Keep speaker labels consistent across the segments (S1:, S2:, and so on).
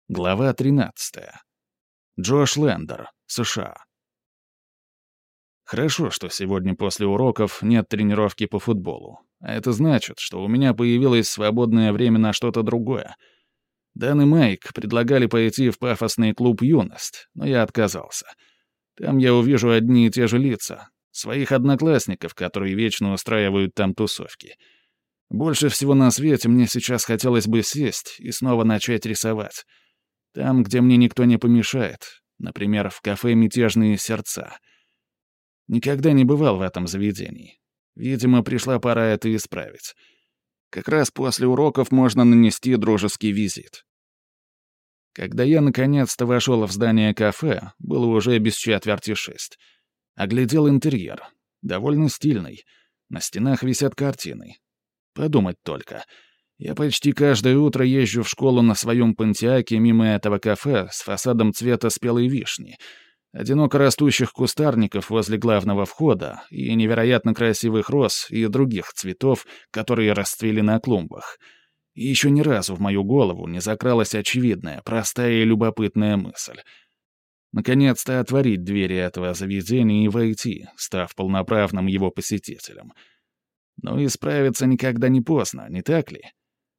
S1: Глава 13. Джош Лендер, США. Хорошо, что сегодня после уроков нет тренировки по футболу. А это значит, что у меня появилось свободное время на что-то другое. Дан и Майк предлагали пойти в пафосный клуб «Юность», но я отказался. Там я увижу одни и те же лица, своих одноклассников, которые вечно устраивают там тусовки. Больше всего на свете мне сейчас хотелось бы сесть и снова начать рисовать. Там, где мне никто не помешает, например, в кафе «Мятежные сердца». Никогда не бывал в этом заведении. Видимо, пришла пора это исправить. Как раз после уроков можно нанести дружеский визит. Когда я наконец-то вошел в здание кафе, было уже без 5:45. Оглядел интерьер. Довольно стильный. На стенах висят картины. Подумать только. Я почти каждое утро езжу в школу на своем Понтиаке мимо этого кафе с фасадом цвета спелой вишни, одиноко растущих кустарников возле главного входа и невероятно красивых роз и других цветов, которые расцвели на клумбах. И еще ни разу в мою голову не закралась очевидная, простая и любопытная мысль. Наконец-то отворить двери этого заведения и войти, став полноправным его посетителем. Но исправиться никогда не поздно, не так ли?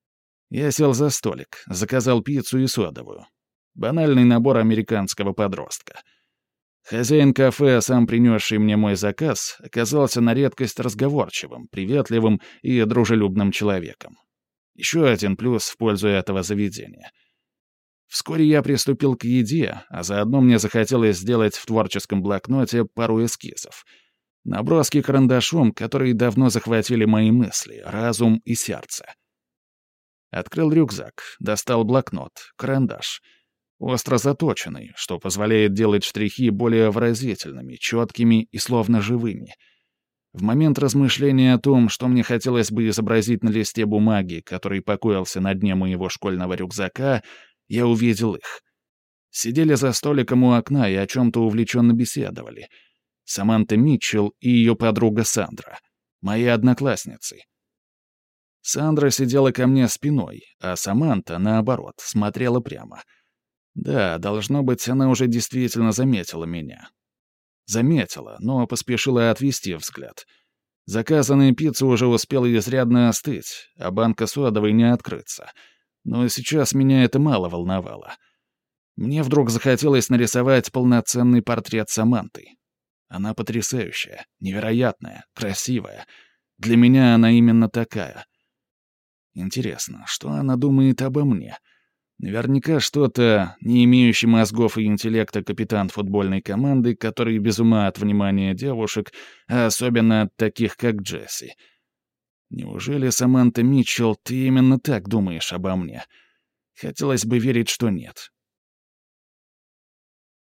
S1: Я сел за столик, заказал пиццу и содовую. Банальный набор американского подростка. Хозяин кафе, сам принесший мне мой заказ, оказался на редкость разговорчивым, приветливым и дружелюбным человеком. Еще один плюс в пользу этого заведения. Вскоре я приступил к еде, а заодно мне захотелось сделать в творческом блокноте пару эскизов. Наброски карандашом, которые давно захватили мои мысли, разум и сердце. Открыл рюкзак, достал блокнот, карандаш. Остро заточенный, что позволяет делать штрихи более выразительными, четкими и словно живыми. В момент размышления о том, что мне хотелось бы изобразить на листе бумаги, который покоился на дне моего школьного рюкзака, я увидел их. Сидели за столиком у окна и о чем-то увлеченно беседовали. Саманта Митчелл и ее подруга Сандра, мои одноклассницы. Сандра сидела ко мне спиной, а Саманта, наоборот, смотрела прямо. Да, должно быть, она уже действительно заметила меня. Заметила, но поспешила отвести взгляд. Заказанная пицца уже успела изрядно остыть, а банка содовой не открыться. Но сейчас меня это мало волновало. Мне вдруг захотелось нарисовать полноценный портрет Саманты. Она потрясающая, невероятная, красивая. Для меня она именно такая. Интересно, что она думает обо мне? Наверняка что-то, не имеющий мозгов и интеллекта капитан футбольной команды, который без ума от внимания девушек, а особенно от таких, как Джесси. Неужели, Саманта Митчелл, ты именно так думаешь обо мне? Хотелось бы верить, что нет.